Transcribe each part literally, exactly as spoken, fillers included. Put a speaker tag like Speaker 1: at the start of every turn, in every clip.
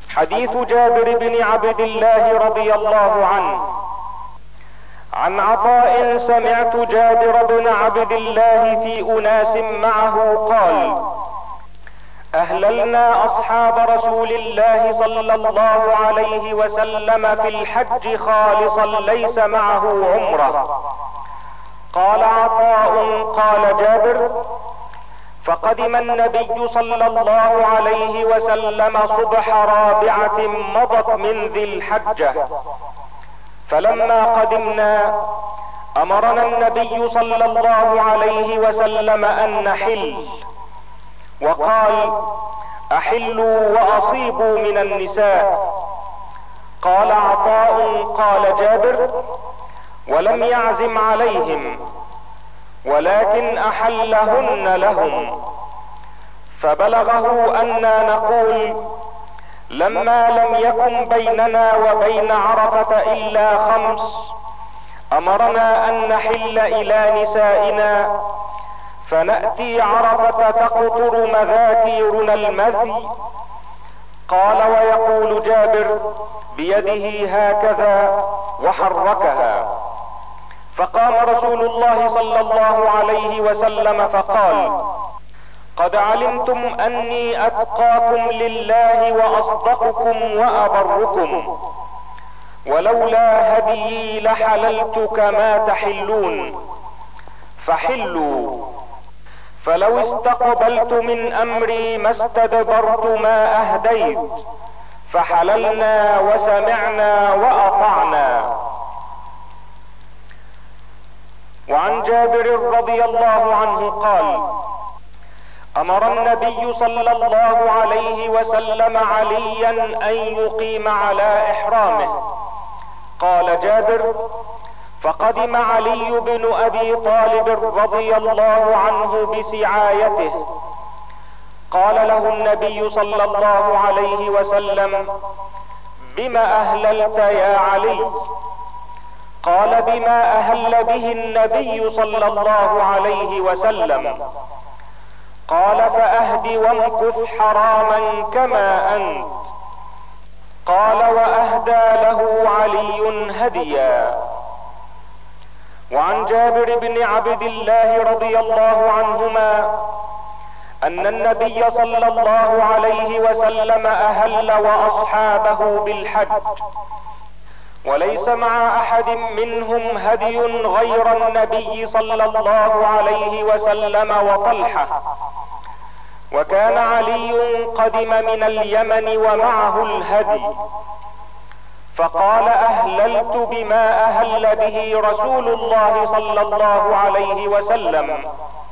Speaker 1: حديث جابر بن عبد الله رضي الله عنه. عن عطاء سمعت جابر بن عبد الله في اناس معه قال: اهللنا اصحاب رسول الله صلى الله عليه وسلم في الحج خالصا ليس معه عمره. قال عطاء: قال جابر: فقدم النبي صلى الله عليه وسلم صبح رابعة مضت من ذي الحجة، فلما قدمنا امرنا النبي صلى الله عليه وسلم ان نحل، وقال: احلوا واصيبوا من النساء. قال عطاء: قال جابر: ولم يعزم عليهم ولكن احلهن لهم. فبلغه انا نقول: لما لم يكن بيننا وبين عرفة الا خمس امرنا ان نحل الى نسائنا، فنأتي عرفة تقطر مذاكيرنا المذي. قال ويقول جابر بيده هكذا وحركها. فقام رسول الله صلى الله عليه وسلم فقال: قد علمتم اني اتقاكم لله واصدقكم وابركم، ولولا هديي لحللت كما تحلون، فحلوا. فلو استقبلت من امري ما استدبرت ما اهديت، فحللنا وسمعنا واطعنا. وعن جابر رضي الله عنه قال: امر النبي صلى الله عليه وسلم عليا ان يقيم على احرامه. قال جابر: فقدم علي بن ابي طالب رضي الله عنه بسعايته. قال له النبي صلى الله عليه وسلم: بم اهللت يا علي؟ قال: بما اهل به النبي صلى الله عليه وسلم. قال: فاهد وامكث حراما كما انت. قال: واهدى له علي هديا. وعن جابر بن عبد الله رضي الله عنهما ان النبي صلى الله عليه وسلم اهل واصحابه بالحج، وليس مع احد منهم هدي غير النبي صلى الله عليه وسلم وطلحة. وكان علي قدم من اليمن ومعه الهدي، فقال: اهللت بما اهل به رسول الله صلى الله عليه وسلم،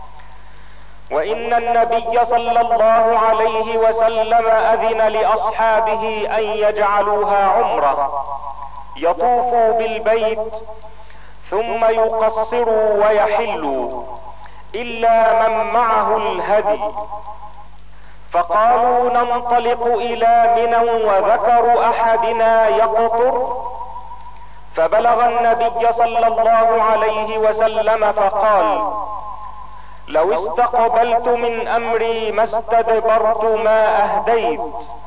Speaker 1: وان النبي صلى الله عليه وسلم اذن لاصحابه ان يجعلوها عمرة، يطوفوا بالبيت ثم يقصروا ويحلوا الا من معه الهدي. فقالوا: ننطلق الى منى وذكر احدنا يقطر. فبلغ النبي صلى الله عليه وسلم فقال: لو استقبلت من امري ما استدبرت ما اهديت،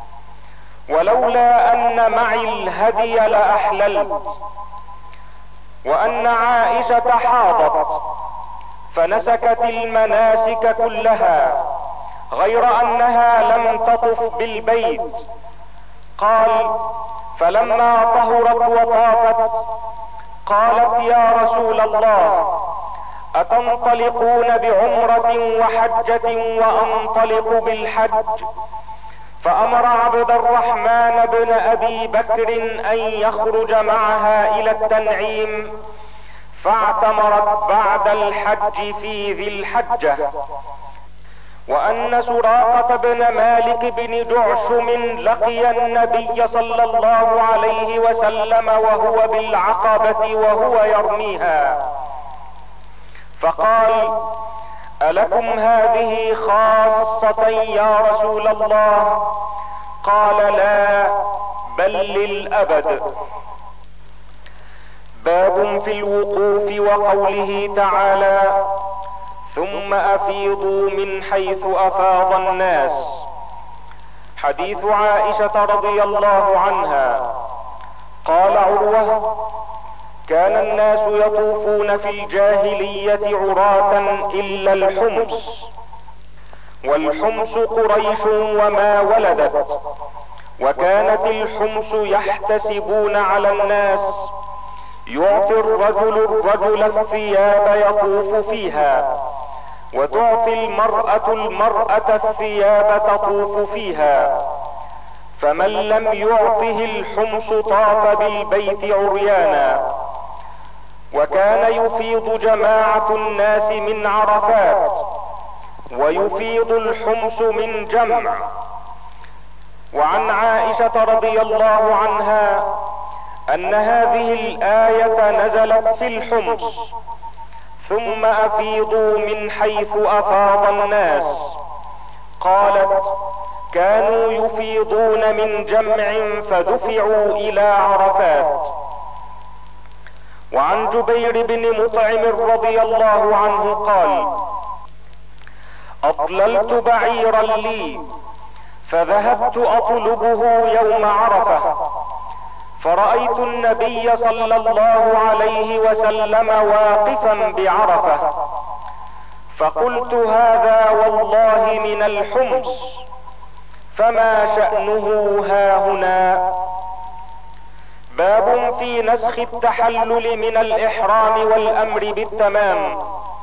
Speaker 1: ولولا ان معي الهدي لاحللت. وان عائشة حاضت فنسكت المناسك كلها غير انها لم تطف بالبيت. قال: فلما طهرت وطافت قالت: يا رسول الله، اتنطلقون بعمرة وحجة وانطلق بالحج؟ فامر عبد الرحمن بن ابي بكر ان يخرج معها الى التنعيم، فاعتمرت بعد الحج في ذي الحجة. وان سراقة بن مالك بن دعشم لقي النبي صلى الله عليه وسلم وهو بالعقبة وهو يرميها، فقال: ألكم هذه خاصة يا رسول الله؟ قال: لا، بل للأبد. باب في الوقوف وقوله تعالى: ثم افيضوا من حيث افاض الناس. حديث عائشة رضي الله عنها قال عروة: كان الناس يطوفون في الجاهلية عراة الا الحمص، والحمص قريش وما ولدت، وكانت الحمص يحتسبون على الناس، يعطي الرجل الرجل الثياب يطوف فيها، وتعطي المرأة المرأة الثياب تطوف فيها، فمن لم يعطه الحمص طاف بالبيت عريانا. وكان يفيض جماعة الناس من عرفات، ويفيض الحمص من جمع. وعن عائشة رضي الله عنها ان هذه الآية نزلت في الحمص: ثم افيضوا من حيث افاض الناس. قالت: كانوا يفيضون من جمع فدفعوا الى عرفات. وعن جبير بن مطعم رضي الله عنه قال: اطللت بعيرا لي فذهبت اطلبه يوم عرفة، فرأيت النبي صلى الله عليه وسلم واقفا بعرفة، فقلت: هذا والله من الحمص، فما شأنه هاهنا؟ باب في نسخ التحلل من الإحرام والأمر بالتمام.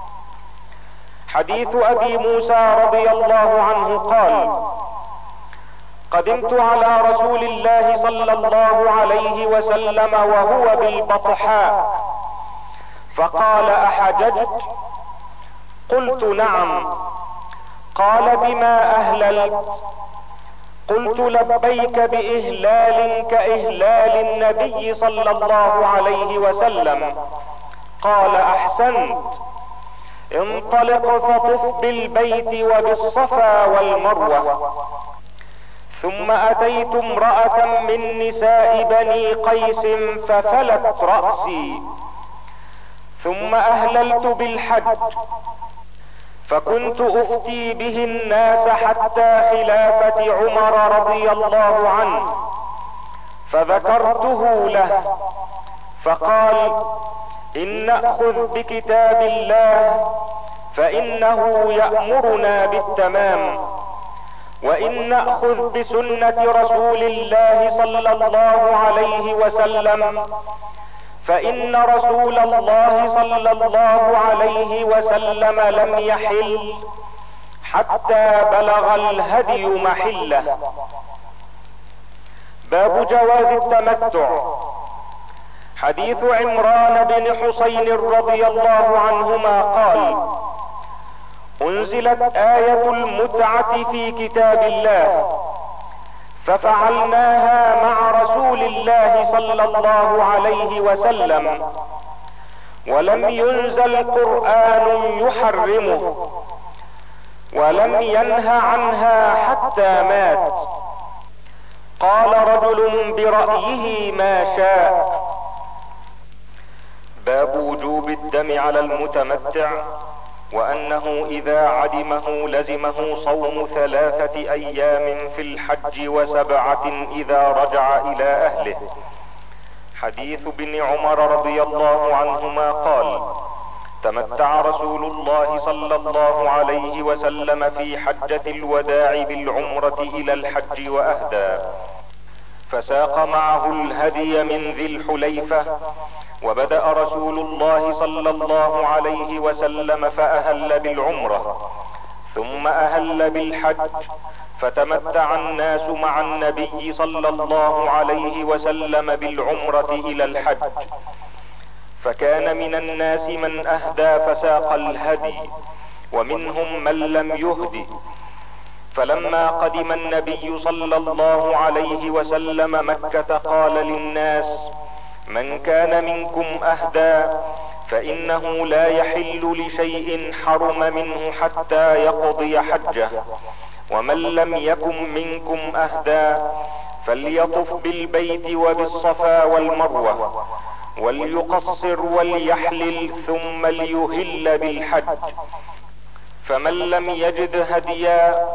Speaker 1: حديث أبي موسى رضي الله عنه قال: قدمت على رسول الله صلى الله عليه وسلم وهو بالبطحاء، فقال: احججت؟ قلت: نعم. قال: بما اهللت؟ قلت: لبيك باهلال كاهلال النبي صلى الله عليه وسلم. قال: احسنت، انطلق فطف بالبيت وبالصفا والمروة. ثم اتيت امرأة من نساء بني قيس ففلت رأسي، ثم اهللت بالحج، فكنت افتي به الناس حتى خلافة عمر رضي الله عنه، فذكرته له، فقال: ان نأخذ بكتاب الله فانه يأمرنا بالتمام، وان نأخذ بسنة رسول الله صلى الله عليه وسلم فان رسول الله صلى الله عليه وسلم لم يحل حتى بلغ الهدي محله. باب جواز التمتع. حديث عمران بن حسين رضي الله عنهما قال: انزلت آية المتعة في كتاب الله، ففعلناها مع رسول الله صلى الله عليه وسلم، ولم ينزل قرآن يحرمه، ولم ينه عنها حتى مات. قال رجل برأيه ما شاء. باب وجوب الدم على المتمتع، وانه اذا عدمه لزمه صوم ثلاثة ايام في الحج وسبعة اذا رجع الى اهله. حديث ابن عمر رضي الله عنهما قال: تمتع رسول الله صلى الله عليه وسلم في حجة الوداع بالعمرة الى الحج واهدى، فساق معه الهدي من ذي الحليفة، وبدأ رسول الله صلى الله عليه وسلم فأهل بالعمرة، ثم أهل بالحج، فتمتع الناس مع النبي صلى الله عليه وسلم بالعمرة الى الحج، فكان من الناس من اهدى فساق الهدي، ومنهم من لم يهد. فلما قدم النبي صلى الله عليه وسلم مكة قال للناس: من كان منكم اهدى فانه لا يحل لشيء حرم منه حتى يقضي حجه، ومن لم يكن منكم اهدى فليطف بالبيت وبالصفا والمروة، وليقصر وليحلل ثم ليهل بالحج. فمن لم يجد هديا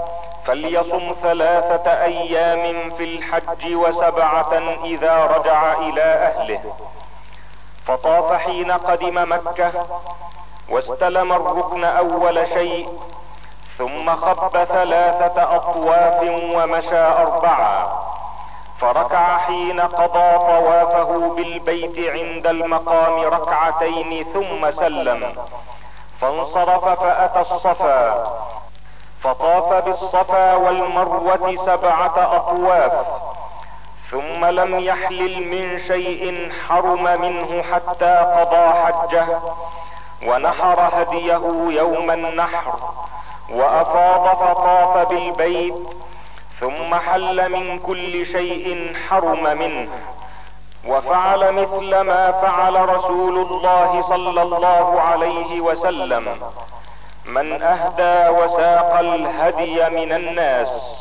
Speaker 1: فليصم ثلاثة ايام في الحج وسبعة اذا رجع الى اهله. فطاف حين قدم مكة واستلم الركن اول شيء، ثم خب ثلاثة اطواف ومشى اربعا، فركع حين قضى طوافه بالبيت عند المقام ركعتين ثم سلم، فانصرف فاتى الصفا، فطاف بالصفا والمروة سبعة اطواف، ثم لم يحلل من شيء حرم منه حتى قضى حجه، ونحر هديه يوم النحر، وافاض فطاف بالبيت، ثم حل من كل شيء حرم منه، وفعل مثل ما فعل رسول الله صلى الله عليه وسلم من اهدى وساق الهدي من الناس.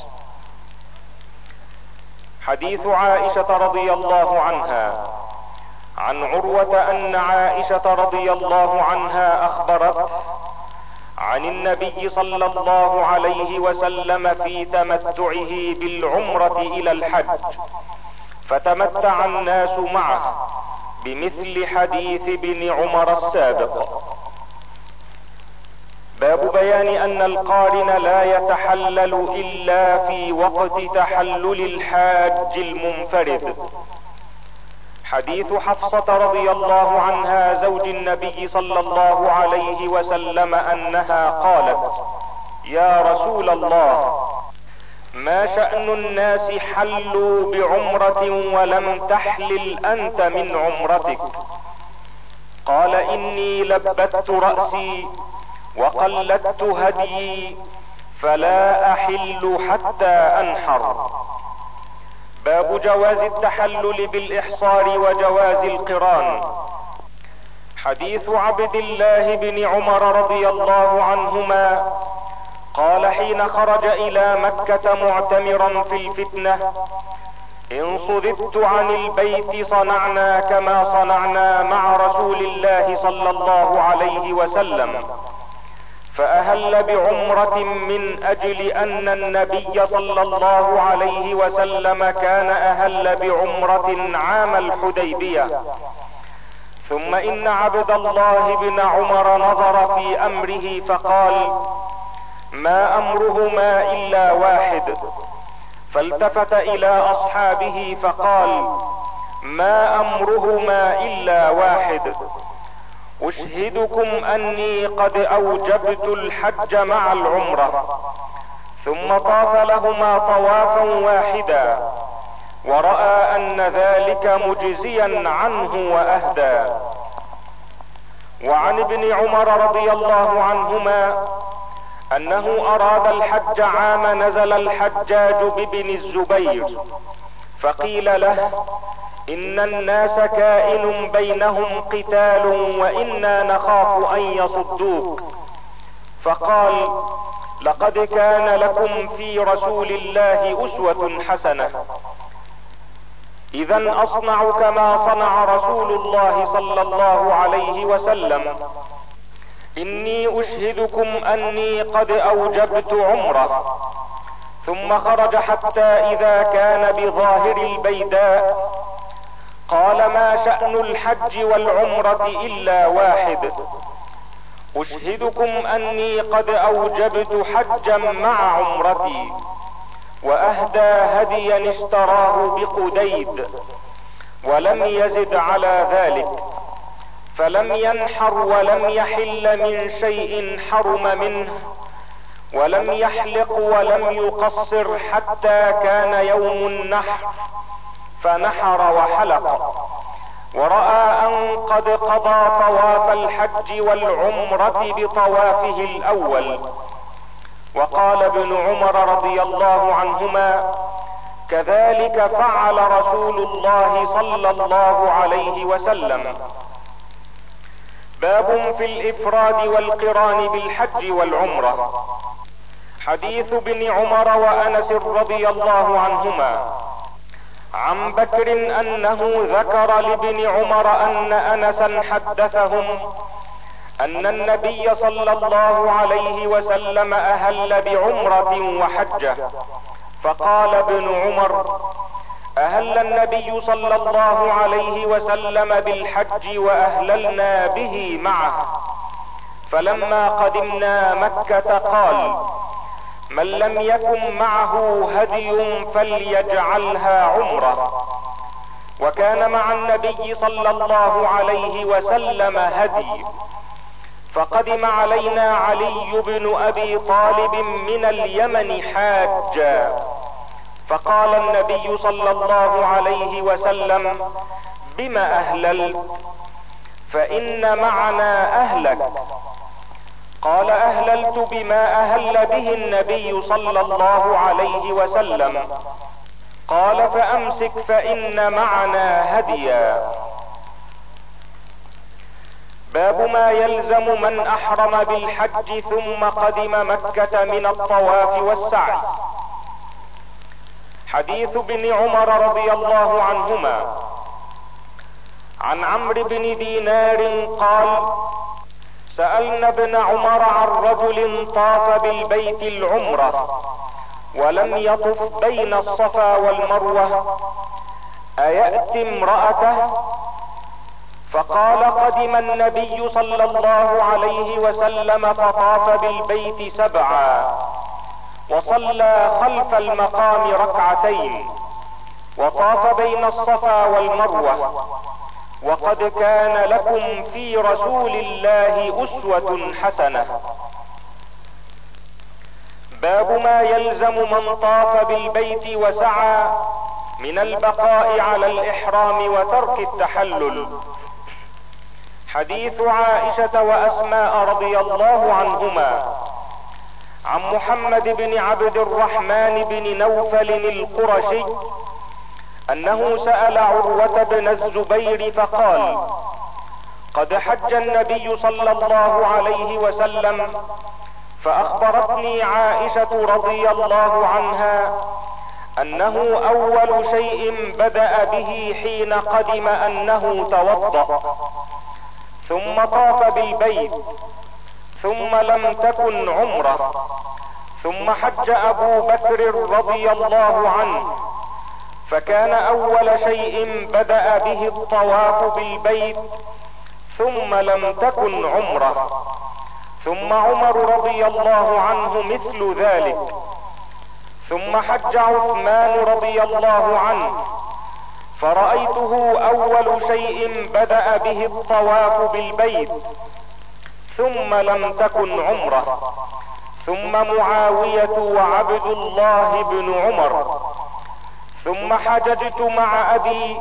Speaker 1: حديث عائشة رضي الله عنها عن عروة ان عائشة رضي الله عنها اخبرته عن النبي صلى الله عليه وسلم في تمتعه بالعمرة الى الحج، فتمتع الناس معه بمثل حديث ابن عمر السابق. باب بيان ان القارن لا يتحلل الا في وقت تحلل الحاج المنفرد. حديث حفصة رضي الله عنها زوج النبي صلى الله عليه وسلم انها قالت: يا رسول الله، ما شأن الناس حلوا بعمرة ولم تحلل انت من عمرتك؟ قال: اني لبت رأسي وقلدت هديي فلا احل حتى انحر. باب جواز التحلل بالاحصار وجواز القران. حديث عبد الله بن عمر رضي الله عنهما قال حين خرج الى مكة معتمرا في الفتنة: ان صددت عن البيت صنعنا كما صنعنا مع رسول الله صلى الله عليه وسلم، فاهل بعمرة من اجل ان النبي صلى الله عليه وسلم كان اهل بعمرة عام الحديبية. ثم ان عبد الله بن عمر نظر في امره فقال: ما امرهما الا واحد. فالتفت الى اصحابه فقال: ما امرهما الا واحد. اشهدكم اني قد اوجبت الحج مع العمرة. ثم طاف لهما طوافا واحدا، ورأى ان ذلك مجزيا عنه واهدى. وعن ابن عمر رضي الله عنهما انه اراد الحج عام نزل الحجاج بابن الزبير، فقيل له: ان الناس كائن بينهم قتال وانا نخاف ان يصدوك. فقال: لقد كان لكم في رسول الله اسوة حسنة. اذا اصنع كما صنع رسول الله صلى الله عليه وسلم. اني اشهدكم اني قد اوجبت عمرة. ثم خرج حتى اذا كان بظاهر البيداء قال: ما شأن الحج والعمرة الا واحد. اشهدكم اني قد اوجبت حجا مع عمرتي، واهدى هديا اشتراه بقديد، ولم يزد على ذلك، فلم ينحر ولم يحل من شيء حرم منه، ولم يحلق ولم يقصر حتى كان يوم النحر، فنحر وحلق، ورأى ان قد قضى طواف الحج والعمرة بطوافه الاول. وقال ابن عمر رضي الله عنهما: كذلك فعل رسول الله صلى الله عليه وسلم. باب في الافراد والقران بالحج والعمرة. حديث ابن عمر وانس رضي الله عنهما عن بكر انه ذكر لابن عمر ان انسا حدثهم ان النبي صلى الله عليه وسلم اهل بعمرة وحجة، فقال ابن عمر: اهل النبي صلى الله عليه وسلم بالحج واهللنا به معه. فلما قدمنا مكة قال: من لم يكن معه هدي فليجعلها عمرة. وكان مع النبي صلى الله عليه وسلم هدي، فقدم علينا علي بن ابي طالب من اليمن حاجا، فقال النبي صلى الله عليه وسلم: بم اهللت؟ فان معنا اهلك. قال: اهللت بما اهل به النبي صلى الله عليه وسلم. قال: فامسك فان معنا هديا. باب ما يلزم من احرم بالحج ثم قدم مكة من الطواف والسعي. حديث ابن عمر رضي الله عنهما عن عمرو بن دينار قال: سألنا ابن عمر عن رجل طاف بالبيت العمرة ولم يطف بين الصفا والمروة أيأتي امرأته؟ فقال: قدم النبي صلى الله عليه وسلم فطاف بالبيت سبعا، وصلى خلف المقام ركعتين، وطاف بين الصفا والمروة، وقد كان لكم في رسول الله أسوة حسنة. باب ما يلزم من طاف بالبيت وسعى من البقاء على الإحرام وترك التحلل. حديث عائشة وأسماء رضي الله عنهما عن محمد بن عبد الرحمن بن نوفل القرشي انه سأل عروة بن الزبير فقال: قد حج النبي صلى الله عليه وسلم، فاخبرتني عائشة رضي الله عنها انه اول شيء بدأ به حين قدم انه توضأ، ثم طاف بالبيت، ثم لم تكن عمرة، ثم حج ابو بكر رضي الله عنه، فكان اول شيء بدأ به الطواف بالبيت، ثم لم تكن عمرة، ثم عمر رضي الله عنه مثل ذلك، ثم حج عثمان رضي الله عنه، فرأيته اول شيء بدأ به الطواف بالبيت، ثم لم تكن عمرة، ثم معاوية وعبد الله بن عمر، ثم حججت مع ابي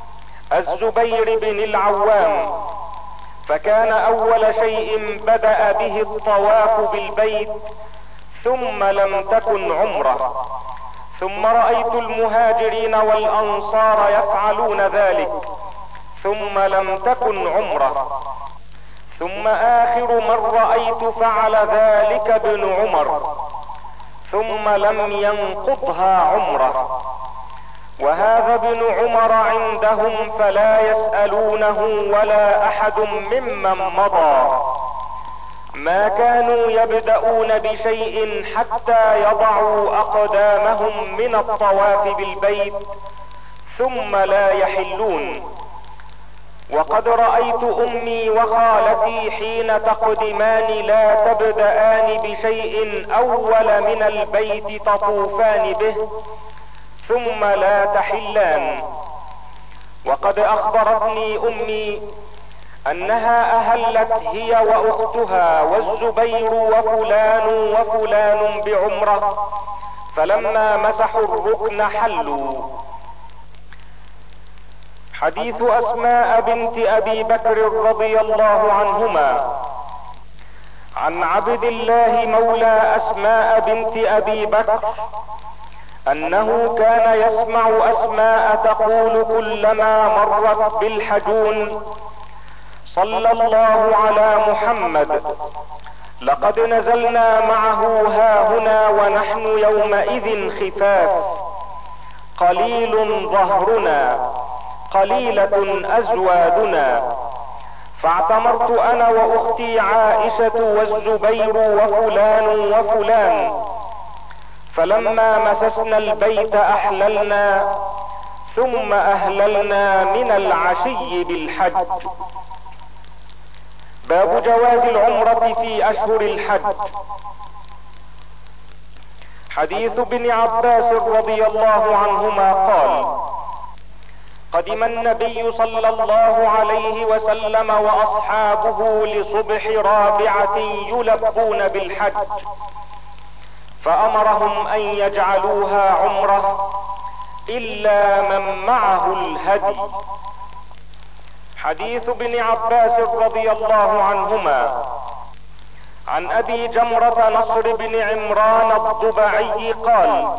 Speaker 1: الزبير بن العوام، فكان اول شيء بدأ به الطواف بالبيت، ثم لم تكن عمرة، ثم رأيت المهاجرين والانصار يفعلون ذلك، ثم لم تكن عمرة، ثم اخر من رأيت فعل ذلك ابن عمر، ثم لم ينقضها عمرة. وهذا ابن عمر عندهم فلا يسألونه ولا احد ممن مضى، ما كانوا يبدأون بشيء حتى يضعوا اقدامهم من الطواف بالبيت ثم لا يحلون. وقد رأيت امي وخالتي حين تقدمان لا تبدأان بشيء اول من البيت تطوفان به ثم لا تحلان. وقد اخبرتني امي انها اهلت هي واختها والزبير وفلان وفلان بعمرة، فلما مسحوا الركن حلوا. حديث اسماء بنت ابي بكر رضي الله عنهما عن عبد الله مولى اسماء بنت ابي بكر انه كان يسمع اسماء تقول كلما مرت بالحجون: صلى الله على محمد، لقد نزلنا معه هاهنا ونحن يومئذ خفاف، قليل ظهرنا قليلة ازوادنا، فاعتمرت انا واختي عائشة والزبير وفلان وفلان، فلما مسسنا البيت احللنا، ثم اهللنا من العشي بالحج. باب جواز العمرة في اشهر الحج. حديث ابن عباس رضي الله عنهما قال: قدم النبي صلى الله عليه وسلم واصحابه لصبح رابعة يلبون بالحج، فامرهم ان يجعلوها عمرة الا من معه الهدي. حديث ابن عباس رضي الله عنهما. عن ابي جمرة نصر بن عمران الضبعي قال: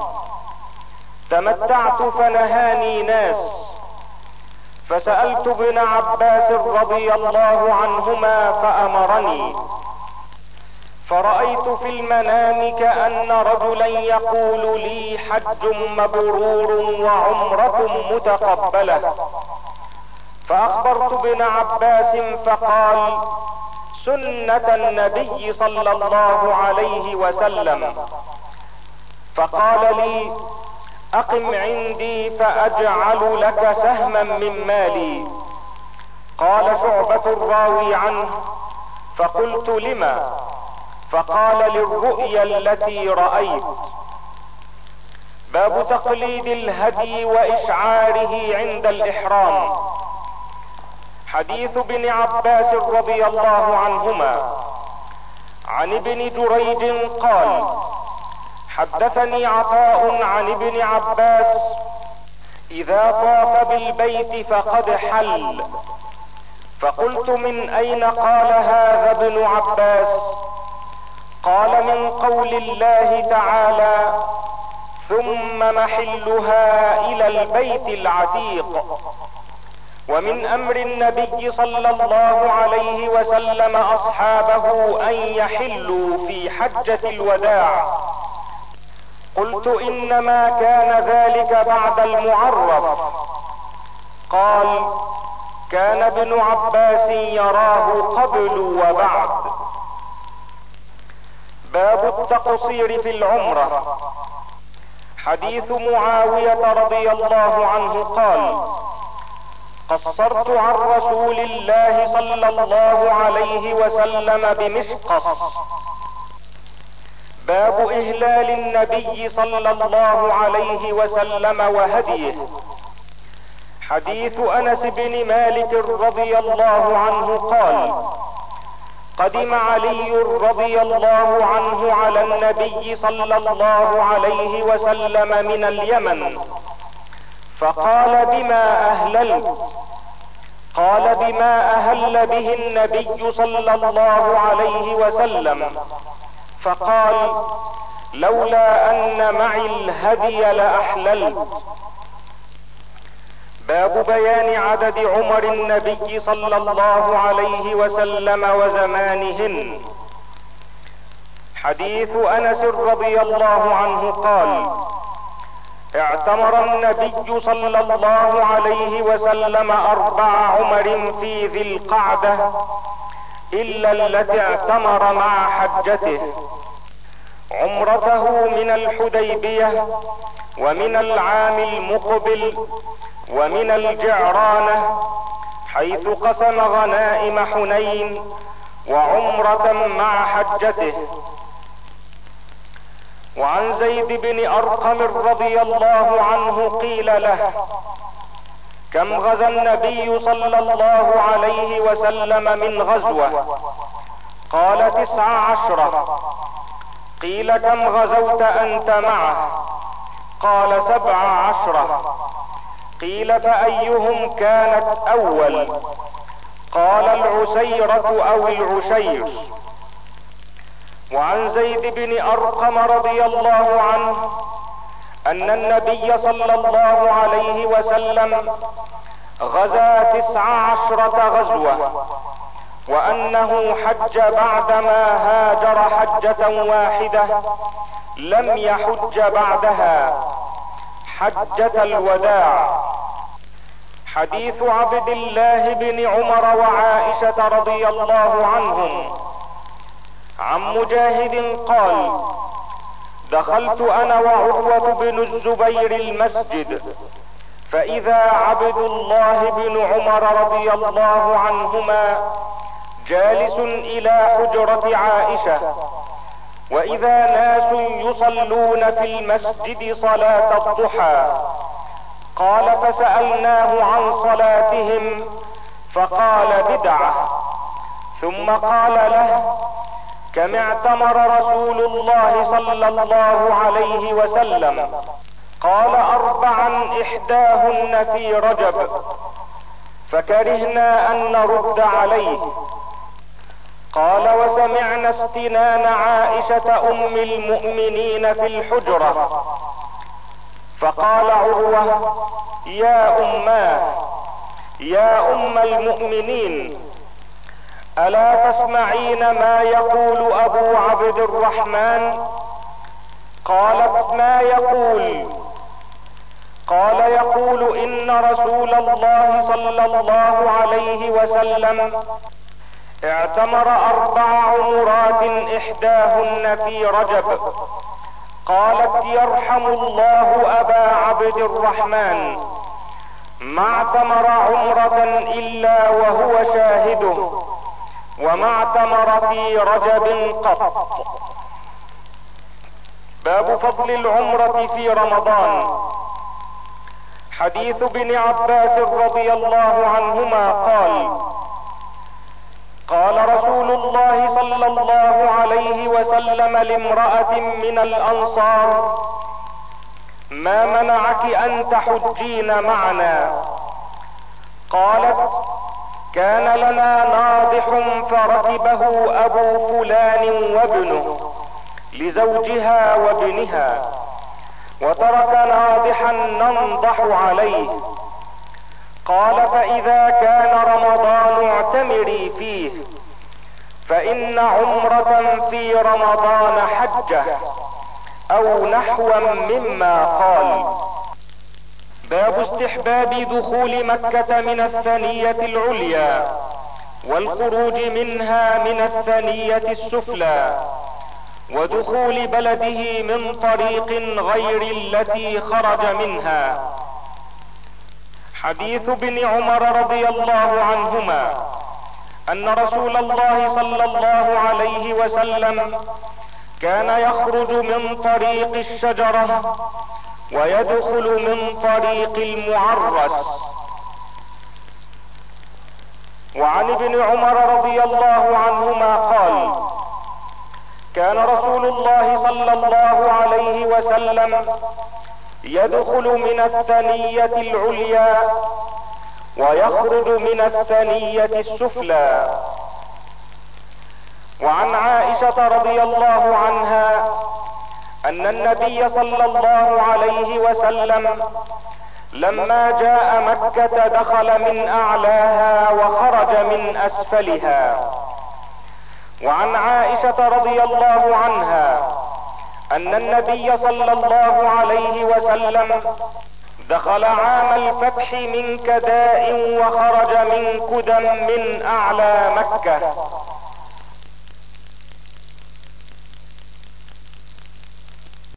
Speaker 1: تمتعت فنهاني ناس، فسألت ابن عباس رضي الله عنهما فأمرني، فرأيت في المنام كأن رجلا يقول لي: حج مبرور وعمرة متقبلة. فأخبرت ابن عباس فقال: سنة النبي صلى الله عليه وسلم. فقال لي: اقم عندي فاجعل لك سهما من مالي. قال شعبة الراوي عنه: فقلت: لما؟ فقال: للرؤيا التي رأيت. باب تقليد الهدي واشعاره عند الاحرام. حديث ابن عباس رضي الله عنهما. عن ابن جريج قال: حدثني عطاء عن ابن عباس: اذا طاف بالبيت فقد حل. فقلت: من اين قال هذا ابن عباس؟ قال: من قول الله تعالى: ثم محلها الى البيت العتيق. ومن امر النبي صلى الله عليه وسلم اصحابه ان يحلوا في حجة الوداع. قلت: انما كان ذلك بعد المعرف. قال: كان ابن عباس يراه قبل وبعد. باب التقصير في العمرة. حديث معاوية رضي الله عنه قال: قصرت عن رسول الله صلى الله عليه وسلم بمشقص. باب اهلال النبي صلى الله عليه وسلم وهديه. حديث انس بن مالك رضي الله عنه قال: قدم علي رضي الله عنه على النبي صلى الله عليه وسلم من اليمن، فقال: بما اهللت؟ قال: بما اهل به النبي صلى الله عليه وسلم. فقال: لولا ان معي الهدي لاحللت. باب بيان عدد عمر النبي صلى الله عليه وسلم وزمانهن. حديث انس رضي الله عنه قال: اعتمر النبي صلى الله عليه وسلم اربع عمر في ذي القعدة الا التي اعتمر مع حجته: عمرته من الحديبية، ومن العام المقبل، ومن الجعرانة حيث قسم غنائم حنين، وعمرة مع حجته. وعن زيد بن ارقم رضي الله عنه قيل له: كم غزا النبي صلى الله عليه وسلم من غزوة؟ قال: تسع عشرة. قيل: كم غزوت انت معه؟ قال: سبع عشرة. قيل: فايهم كانت اول؟ قال: العسيرة او العشير. وعن زيد بن ارقم رضي الله عنه ان النبي صلى الله عليه وسلم غزا تسع عشرة غزوة، وانه حج بعدما هاجر حجة واحدة لم يحج بعدها، حجة الوداع. حديث عبد الله بن عمر وعائشة رضي الله عنهم. عن مجاهد قال: دخلت انا وعروة بن الزبير المسجد، فاذا عبد الله بن عمر رضي الله عنهما جالس الى حجرة عائشة، واذا ناس يصلون في المسجد صلاة الضحى. قال: فسألناه عن صلاتهم فقال: بدعة. ثم قال له: كم اعتمر رسول الله صلى الله عليه وسلم؟ قال: اربعا احداهن في رجب. فكرهنا ان نرد عليه. قال: وسمعنا استنان عائشة ام المؤمنين في الحجرة. فقال عروة: يا اماه، يا ام المؤمنين، الا تسمعين ما يقول ابو عبد الرحمن؟ قالت: ما يقول؟ قال: يقول ان رسول الله صلى الله عليه وسلم اعتمر اربع عمرات احداهن في رجب. قالت: يرحم الله ابا عبد الرحمن، ما اعتمر عمرة الا وهو شاهده، وما اعتمر في رجب قط. باب فضل العمرة في رمضان. حديث ابن عباس رضي الله عنهما قال: قال رسول الله صلى الله عليه وسلم لامرأة من الانصار: ما منعك ان تحجين معنا؟ قالت: كان لنا ناضح فركبه ابو فلان وابنه لزوجها وابنها، وترك ناضحا ننضح عليه. قال: فاذا كان رمضان اعتمري فيه، فان عمرة في رمضان حجة، او نحوا مما قال. باب استحباب دخول مكة من الثنية العليا والخروج منها من الثنية السفلى، ودخول بلده من طريق غير التي خرج منها. حديث ابن عمر رضي الله عنهما ان رسول الله صلى الله عليه وسلم كان يخرج من طريق الشجرة ويدخل من طريق المعرس. وعن ابن عمر رضي الله عنهما قال: كان رسول الله صلى الله عليه وسلم يدخل من الثنية العليا ويخرج من الثنية السفلى. وعن عائشة رضي الله عنها ان النبي صلى الله عليه وسلم لما جاء مكة دخل من اعلاها وخرج من اسفلها. وعن عائشة رضي الله عنها ان النبي صلى الله عليه وسلم دخل عام الفتح من كداء وخرج من كدم من اعلى مكة.